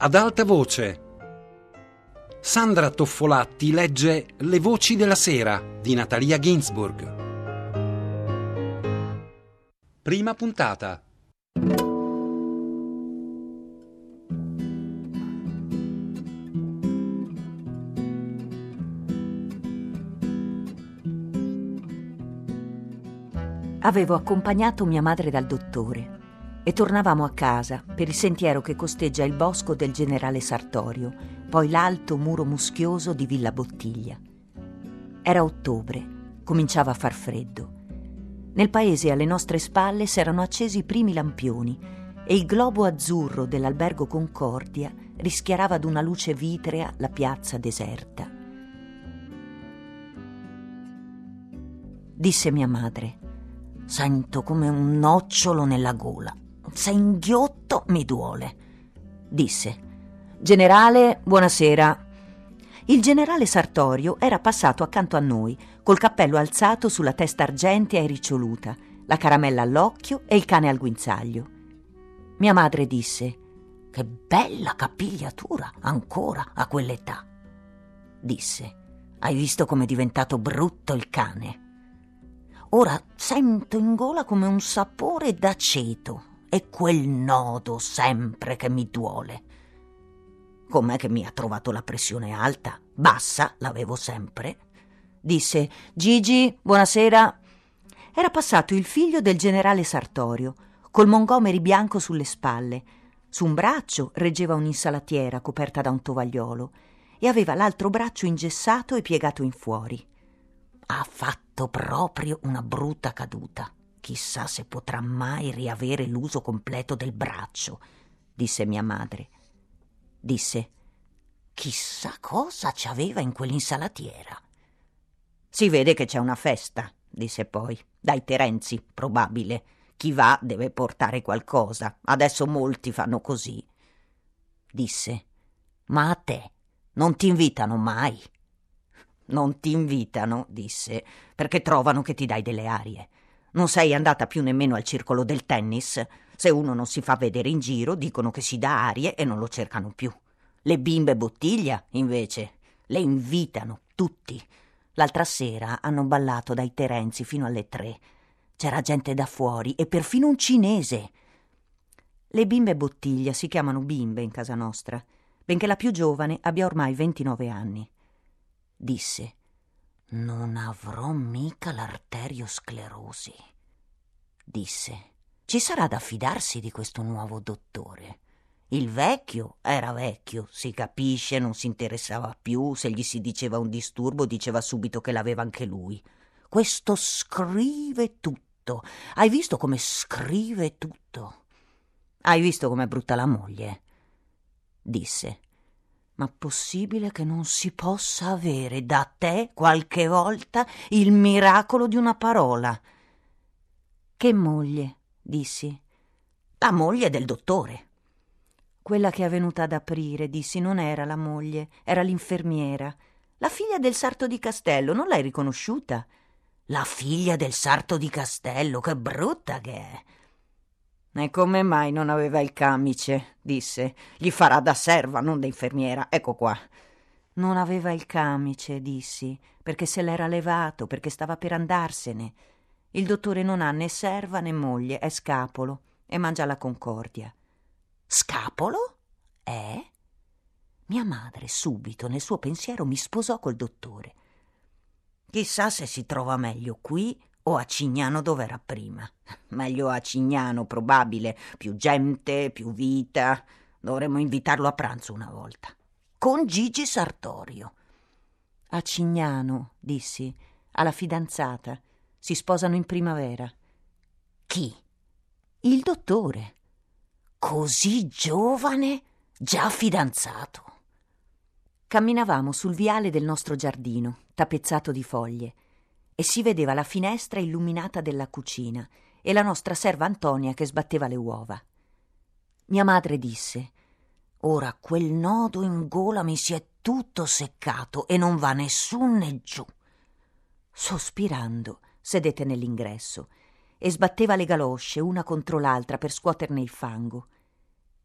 ad alta voce. Sandra Toffolatti legge Le voci della sera di Natalia Ginzburg. Prima puntata. Avevo accompagnato mia madre dal dottore e tornavamo a casa per il sentiero che costeggia il bosco del generale Sartorio, poi l'alto muro muschioso di Villa Bottiglia. Era ottobre, cominciava a far freddo. Nel paese alle nostre spalle s'erano accesi i primi lampioni e il globo azzurro dell'albergo Concordia rischiarava d'una luce vitrea la piazza deserta. Disse mia madre: «Sento come un nocciolo nella gola. Se inghiotto mi duole», disse. «Generale, buonasera». Il generale Sartorio era passato accanto a noi, col cappello alzato sulla testa argentea e riccioluta, la caramella all'occhio e il cane al guinzaglio. Mia madre disse: «Che bella capigliatura ancora a quell'età», disse. «Hai visto com'è diventato brutto il cane? Ora sento in gola come un sapore d'aceto e quel nodo sempre che mi duole. Com'è che mi ha trovato la pressione alta? Bassa l'avevo sempre», disse. «Gigi, buonasera». Era passato il figlio del generale Sartorio, col Montgomery bianco sulle spalle. Su un braccio reggeva un'insalatiera coperta da un tovagliolo e aveva l'altro braccio ingessato e piegato in fuori. «Ha fatto proprio una brutta caduta. Chissà se potrà mai riavere l'uso completo del braccio», disse mia madre. Disse: «Chissà cosa ci aveva in quell'insalatiera». «Si vede che c'è una festa», disse poi. «Dai Terenzi, probabile. Chi va deve portare qualcosa. Adesso molti fanno così». Disse: «Ma a te non ti invitano mai?» «Non ti invitano», disse, «perché trovano che ti dai delle arie. Non sei andata più nemmeno al circolo del tennis. Se uno non si fa vedere in giro, dicono che si dà arie e non lo cercano più. Le bimbe Bottiglia, invece, le invitano tutti. L'altra sera hanno ballato dai Terenzi fino alle 3. C'era gente da fuori e perfino un cinese». Le bimbe Bottiglia si chiamano bimbe in casa nostra, benché la più giovane abbia ormai 29 anni. Disse: «Non avrò mica l'arteriosclerosi», disse. «Ci sarà da fidarsi di questo nuovo dottore. Il vecchio era vecchio, si capisce, non si interessava più. Se gli si diceva un disturbo, diceva subito che l'aveva anche lui. Questo scrive tutto. Hai visto come scrive tutto? Hai visto com'è brutta la moglie?» Disse. «Ma possibile che non si possa avere da te qualche volta il miracolo di una parola?» «Che moglie?» dissi. «La moglie del dottore». «Quella che è venuta ad aprire», dissi, «non era la moglie, era l'infermiera. La figlia del sarto di Castello, non l'hai riconosciuta?» «La figlia del sarto di Castello, che brutta che è!» «E come mai non aveva il camice?» disse. «Gli farà da serva, non da infermiera. Ecco qua». «Non aveva il camice», dissi, «perché se l'era levato, perché stava per andarsene. Il dottore non ha né serva né moglie, è scapolo e mangia alla Concordia». «Scapolo? Mia madre subito nel suo pensiero mi sposò col dottore. Chissà se si trova meglio qui o a Cignano dove era prima. Meglio a Cignano, probabile. Più gente, più vita. Dovremmo invitarlo a pranzo una volta. Con Gigi Sartorio». «A Cignano», dissi, «ha la fidanzata. Si sposano in primavera». «Chi?» «Il dottore». «Così giovane, già fidanzato?» Camminavamo sul viale del nostro giardino, tappezzato di foglie, e si vedeva la finestra illuminata della cucina e la nostra serva Antonia che sbatteva le uova. Mia madre disse: «Ora quel nodo in gola mi si è tutto seccato e non va nessu né giù». Sospirando, sedette nell'ingresso e sbatteva le galosce una contro l'altra per scuoterne il fango.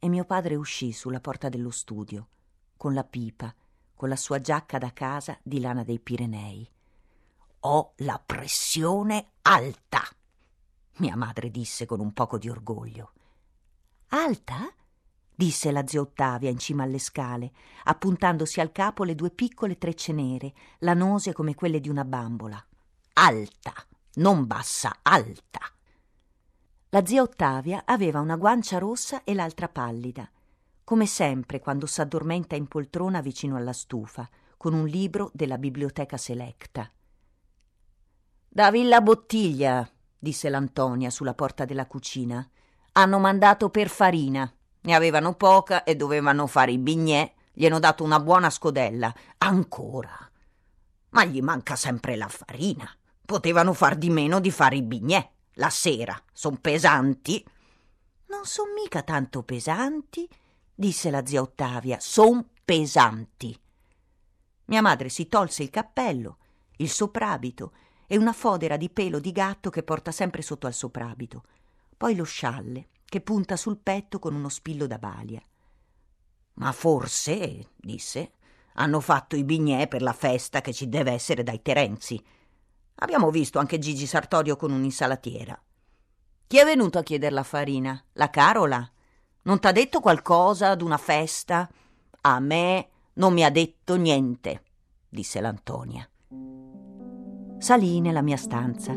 e mio padre uscì sulla porta dello studio, con la pipa, con la sua giacca da casa di lana dei Pirenei. «Ho la pressione alta», mia madre disse con un poco di orgoglio. «Alta?» disse la zia Ottavia in cima alle scale, appuntandosi al capo le 2 piccole trecce nere, lanose come quelle di una bambola. «Alta, non bassa, alta!» La zia Ottavia aveva una guancia rossa e l'altra pallida, come sempre quando s'addormenta in poltrona vicino alla stufa, con un libro della biblioteca selecta. «Da Villa Bottiglia», disse l'Antonia sulla porta della cucina. «Hanno mandato per farina. Ne avevano poca e dovevano fare i bignè. Gli hanno dato una buona scodella. Ancora? Ma gli manca sempre la farina. Potevano far di meno di fare i bignè. La sera. Son pesanti». «Non son mica tanto pesanti», disse la zia Ottavia. «Son pesanti». Mia madre si tolse il cappello, il soprabito e una fodera di pelo di gatto che porta sempre sotto al soprabito, poi lo scialle che punta sul petto con uno spillo da balia. «Ma forse», disse, «hanno fatto i bignè per la festa che ci deve essere dai Terenzi. Abbiamo visto anche Gigi Sartorio con un'insalatiera». «Chi è venuto a chiedere la farina? La Carola? Non t'ha detto qualcosa d'una festa?» «A me non mi ha detto niente», disse l'Antonia. Salii nella mia stanza.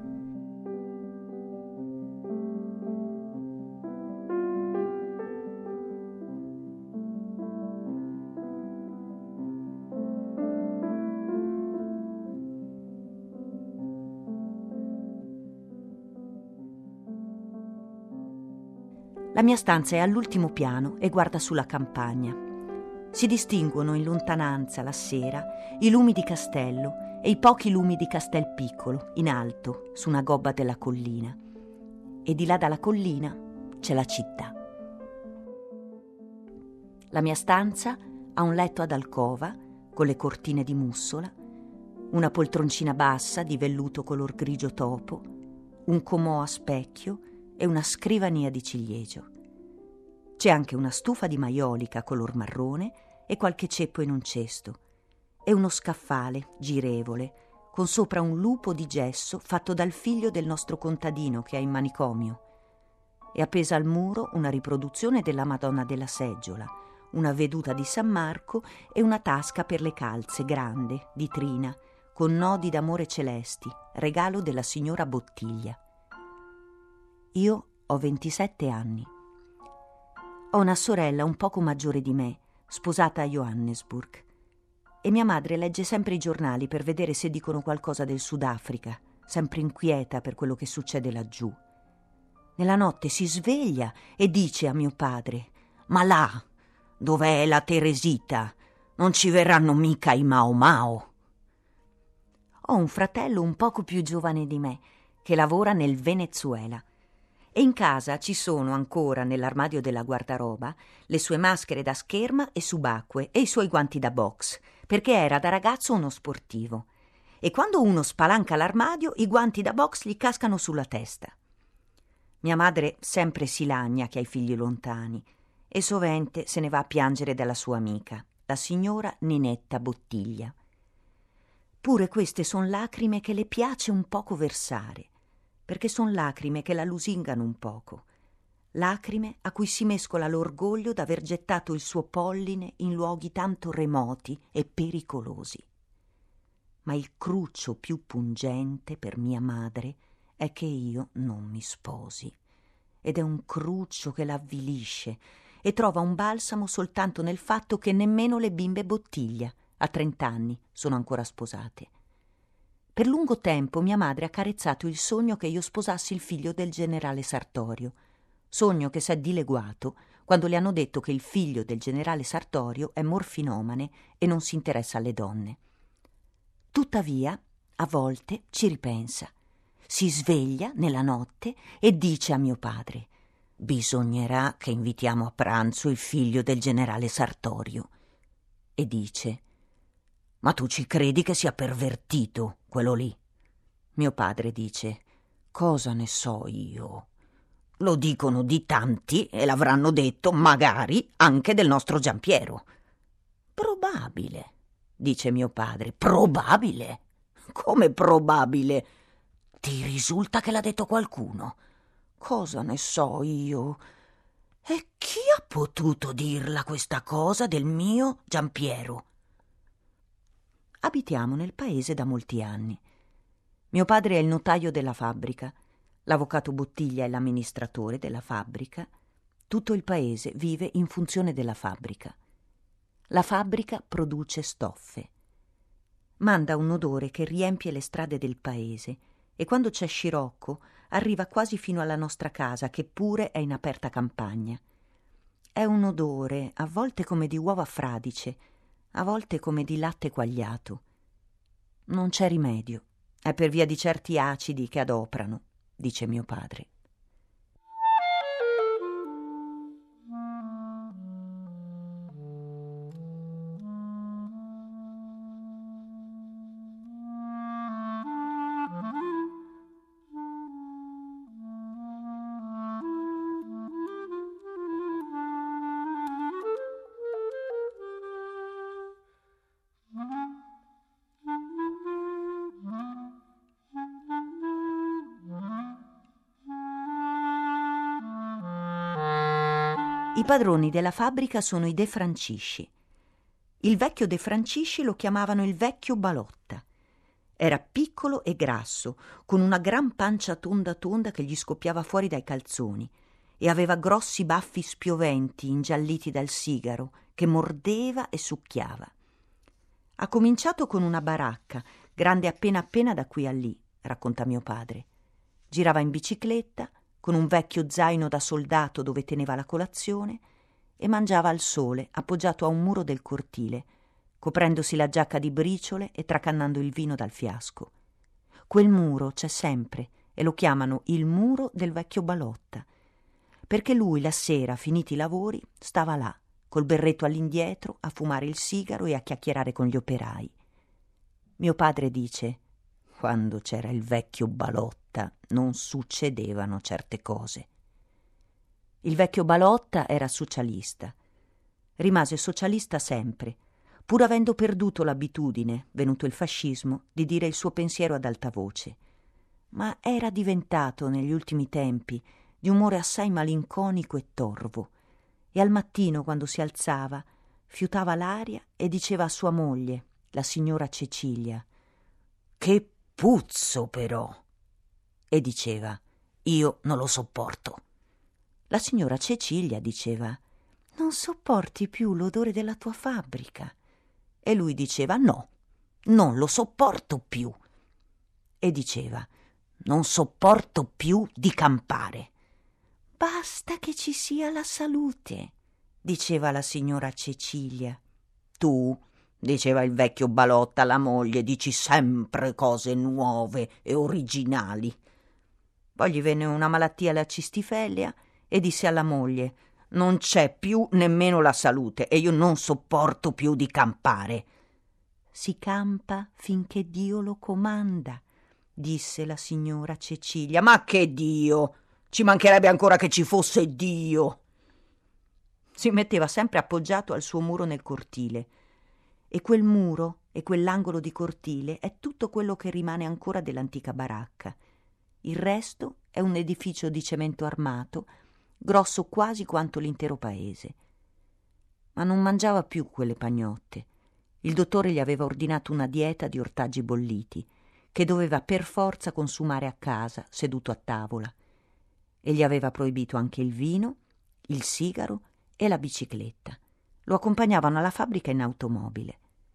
La mia stanza è all'ultimo piano e guarda sulla campagna. Si distinguono in lontananza, la sera, i lumi di Castello e i pochi lumi di Castelpiccolo, in alto, su una gobba della collina. E di là dalla collina c'è la città. La mia stanza ha un letto ad alcova, con le cortine di mussola, una poltroncina bassa di velluto color grigio topo, un comò a specchio e una scrivania di ciliegio. C'è anche una stufa di maiolica color marrone e qualche ceppo in un cesto, e uno scaffale girevole con sopra un lupo di gesso fatto dal figlio del nostro contadino che è in manicomio, e appesa al muro una riproduzione della Madonna della Seggiola, una veduta di San Marco e una tasca per le calze grande di trina con nodi d'amore celesti, regalo della signora Bottiglia. Io ho 27 anni. Ho una sorella un poco maggiore di me, sposata a Johannesburg, e mia madre legge sempre i giornali per vedere se dicono qualcosa del Sudafrica, sempre inquieta per quello che succede laggiù. Nella notte si sveglia e dice a mio padre: «Ma là, dov'è la Teresita? Non ci verranno mica i Mao Mao». Ho un fratello un poco più giovane di me, che lavora nel Venezuela. E in casa ci sono ancora, nell'armadio della guardaroba, le sue maschere da scherma e subacquee e i suoi guanti da box, perché era da ragazzo uno sportivo. E quando uno spalanca l'armadio, i guanti da box gli cascano sulla testa. Mia madre sempre si lagna che ha i figli lontani e sovente se ne va a piangere dalla sua amica, la signora Ninetta Bottiglia. Pure queste son lacrime che le piace un poco versare, perché son lacrime che la lusingano un poco, lacrime a cui si mescola l'orgoglio d'aver gettato il suo polline in luoghi tanto remoti e pericolosi. Ma il cruccio più pungente per mia madre è che io non mi sposi, ed è un cruccio che l'avvilisce e trova un balsamo soltanto nel fatto che nemmeno le bimbe Bottiglia, a 30 anni, sono ancora sposate. Per lungo tempo mia madre ha carezzato il sogno che io sposassi il figlio del generale Sartorio, sogno che s'è dileguato quando le hanno detto che il figlio del generale Sartorio è morfinomane e non si interessa alle donne. Tuttavia, a volte ci ripensa, si sveglia nella notte e dice a mio padre: «Bisognerà che invitiamo a pranzo il figlio del generale Sartorio». E dice: «Ma tu ci credi che sia pervertito quello lì?» Mio padre dice: «Cosa ne so io? Lo dicono di tanti e l'avranno detto magari anche del nostro Giampiero. Probabile, dice mio padre. Probabile? Come probabile? Ti risulta che l'ha detto qualcuno? Cosa ne so io? E chi ha potuto dirla questa cosa del mio Giampiero? Abitiamo nel paese da molti anni. Mio padre è il notaio della fabbrica, l'avvocato Bottiglia è l'amministratore della fabbrica. Tutto il paese vive in funzione della fabbrica. La fabbrica produce stoffe. Manda un odore che riempie le strade del paese e quando c'è scirocco arriva quasi fino alla nostra casa, che pure è in aperta campagna. È un odore a volte come di uova fradice, a volte come di latte quagliato. Non c'è rimedio, è per via di certi acidi che adoprano, dice mio padre. I padroni della fabbrica sono i De Francisci. Il vecchio De Francisci lo chiamavano il vecchio Balotta. Era piccolo e grasso, con una gran pancia tonda tonda che gli scoppiava fuori dai calzoni e aveva grossi baffi spioventi ingialliti dal sigaro che mordeva e succhiava. Ha cominciato con una baracca, grande appena appena da qui a lì, racconta mio padre. Girava in bicicletta, con un vecchio zaino da soldato dove teneva la colazione, e mangiava al sole appoggiato a un muro del cortile, coprendosi la giacca di briciole e tracannando il vino dal fiasco. Quel muro c'è sempre e lo chiamano il muro del vecchio Balotta, perché lui la sera, finiti i lavori, stava là, col berretto all'indietro, a fumare il sigaro e a chiacchierare con gli operai. Mio padre dice: quando c'era il vecchio Balotta non succedevano certe cose. Il vecchio Balotta era socialista. Rimase socialista sempre, pur avendo perduto l'abitudine, venuto il fascismo, di dire il suo pensiero ad alta voce. Ma era diventato, negli ultimi tempi, di umore assai malinconico e torvo, e al mattino, quando si alzava, fiutava l'aria e diceva a sua moglie, la signora Cecilia: «Che puzzo però!» E diceva: «Io non lo sopporto». La signora Cecilia diceva: «Non sopporti più l'odore della tua fabbrica?» E lui diceva: «No, non lo sopporto più». E diceva: «Non sopporto più di campare». «Basta che ci sia la salute», diceva la signora Cecilia. «Tu», diceva il vecchio Balotta alla moglie, «dici sempre cose nuove e originali». Poi gli venne una malattia, la cistifellea, e disse alla moglie: «Non c'è più nemmeno la salute e io non sopporto più di campare». «Si campa finché Dio lo comanda», disse la signora Cecilia. «Ma che Dio? Ci mancherebbe ancora che ci fosse Dio!» Si metteva sempre appoggiato al suo muro nel cortile, e quel muro e quell'angolo di cortile è tutto quello che rimane ancora dell'antica baracca. Il resto è un edificio di cemento armato, grosso quasi quanto l'intero paese. Ma non mangiava più quelle pagnotte. Il dottore gli aveva ordinato una dieta di ortaggi bolliti, che doveva per forza consumare a casa, seduto a tavola, e gli aveva proibito anche il vino, il sigaro e la bicicletta. Lo accompagnavano alla fabbrica in automobile.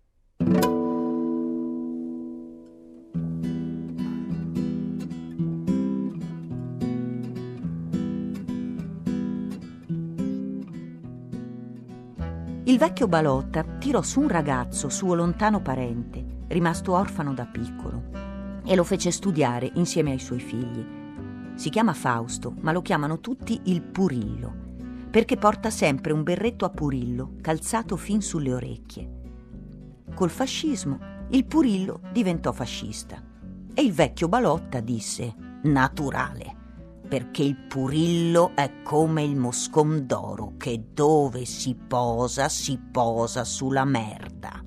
Il vecchio Balotta tirò su un ragazzo, suo lontano parente, rimasto orfano da piccolo, e lo fece studiare insieme ai suoi figli. Si chiama Fausto, ma lo chiamano tutti il Purillo, perché porta sempre un berretto a purillo calzato fin sulle orecchie. Col fascismo il Purillo diventò fascista e il vecchio Balotta disse: «Naturale». perché il Purillo è come il moscon d'oro che dove si posa sulla merda.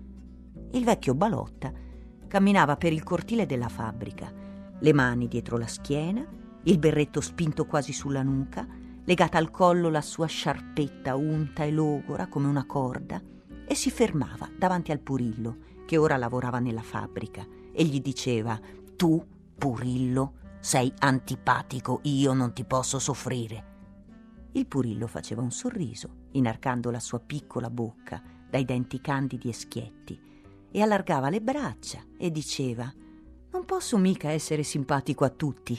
Il vecchio Balotta camminava per il cortile della fabbrica, le mani dietro la schiena, il berretto spinto quasi sulla nuca, legata al collo la sua sciarpetta unta e logora come una corda, e si fermava davanti al Purillo, che ora lavorava nella fabbrica, e gli diceva: «Tu, Purillo, sei antipatico, io non ti posso soffrire». Il Purillo faceva un sorriso, inarcando la sua piccola bocca dai denti candidi e schietti, e allargava le braccia e diceva: «Non posso mica essere simpatico a tutti».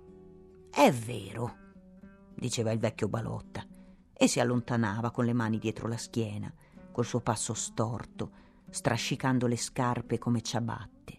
«È vero», diceva il vecchio Balotta, e si allontanava con le mani dietro la schiena, col suo passo storto, strascicando le scarpe come ciabatte.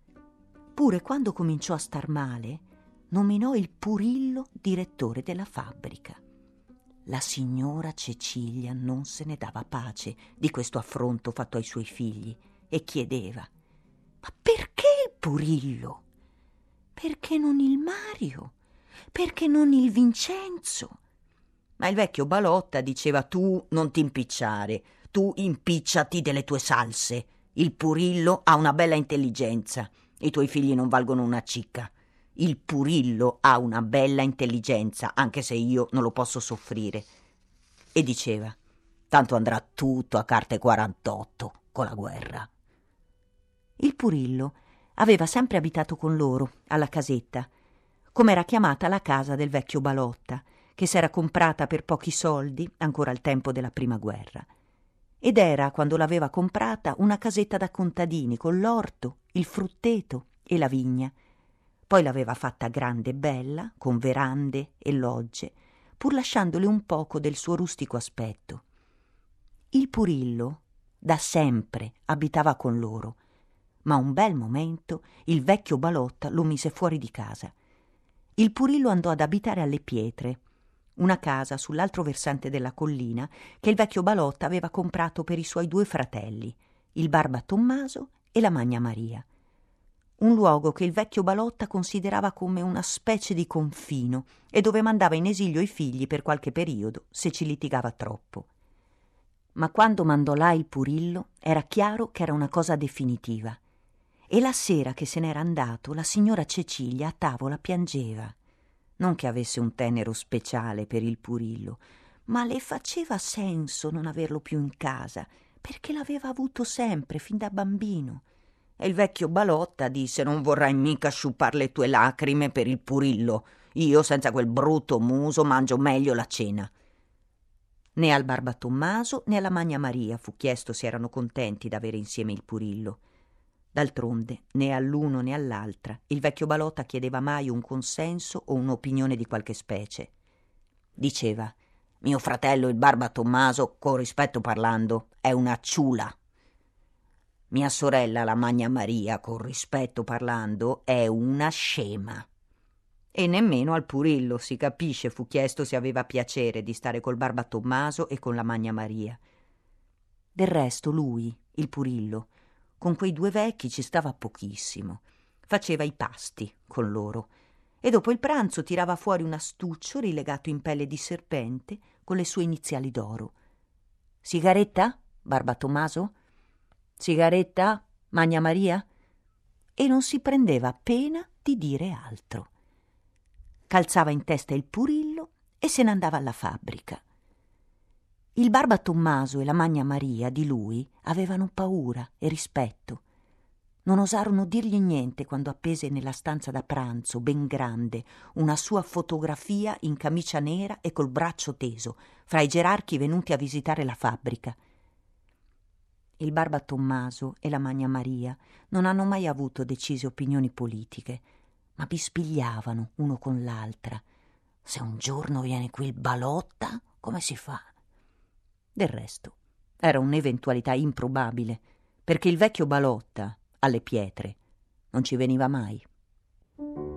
Pure quando cominciò a star male, nominò il Purillo direttore della fabbrica. La signora Cecilia non se ne dava pace di questo affronto fatto ai suoi figli e chiedeva: «Ma perché il Purillo? Perché non il Mario? Perché non il Vincenzo?» Ma il vecchio Balotta diceva: «Tu non ti impicciare, tu impicciati delle tue salse. Il Purillo ha una bella intelligenza, i tuoi figli non valgono una cicca. Il Purillo ha una bella intelligenza, anche se io non lo posso soffrire». E diceva: «Tanto andrà tutto a carte 48 con la guerra». Il Purillo aveva sempre abitato con loro, alla casetta, come era chiamata la casa del vecchio Balotta, che s'era comprata per pochi soldi ancora al tempo della prima guerra. Ed era, quando l'aveva comprata, una casetta da contadini con l'orto, il frutteto e la vigna. Poi l'aveva fatta grande e bella, con verande e logge, pur lasciandole un poco del suo rustico aspetto. Il Purillo da sempre abitava con loro, ma un bel momento il vecchio Balotta lo mise fuori di casa. Il Purillo andò ad abitare alle Pietre, una casa sull'altro versante della collina che il vecchio Balotta aveva comprato per i suoi 2 fratelli, il Barba Tommaso e la Magna Maria. Un luogo che il vecchio Balotta considerava come una specie di confino e dove mandava in esilio i figli per qualche periodo se ci litigava troppo. Ma quando mandò là il Purillo era chiaro che era una cosa definitiva, e la sera che se n'era andato la signora Cecilia a tavola piangeva. Non che avesse un tenero speciale per il Purillo, ma le faceva senso non averlo più in casa, perché l'aveva avuto sempre fin da bambino. E il vecchio Balotta disse: «Non vorrai mica sciupar le tue lacrime per il Purillo. Io senza quel brutto muso mangio meglio la cena». Né al Barba Tommaso né alla Magna Maria fu chiesto se erano contenti d'avere insieme il Purillo. D'altronde, né all'uno né all'altra il vecchio Balotta chiedeva mai un consenso o un'opinione di qualche specie. Diceva: «Mio fratello il Barba Tommaso, con rispetto parlando, è una ciula. Mia sorella la Magna Maria, con rispetto parlando, è una scema». E nemmeno al Purillo, si capisce, fu chiesto se aveva piacere di stare col Barba Tommaso e con la Magna Maria. Del resto lui, il Purillo, con quei 2 vecchi ci stava pochissimo. Faceva i pasti con loro e dopo il pranzo tirava fuori un astuccio rilegato in pelle di serpente con le sue iniziali d'oro. «Sigaretta, Barba Tommaso? Sigaretta, Magna Maria?» E non si prendeva pena di dire altro. Calzava in testa il Purillo e se ne andava alla fabbrica. Il Barba Tommaso e la Magna Maria di lui avevano paura e rispetto. Non osarono dirgli niente quando appese nella stanza da pranzo, ben grande, una sua fotografia in camicia nera e col braccio teso, fra i gerarchi venuti a visitare la fabbrica. Il Barba Tommaso e la Magna Maria non hanno mai avuto decise opinioni politiche, ma bispigliavano uno con l'altra. «Se un giorno viene qui il Balotta, come si fa?» Del resto, era un'eventualità improbabile, perché il vecchio Balotta, alle Pietre, non ci veniva mai.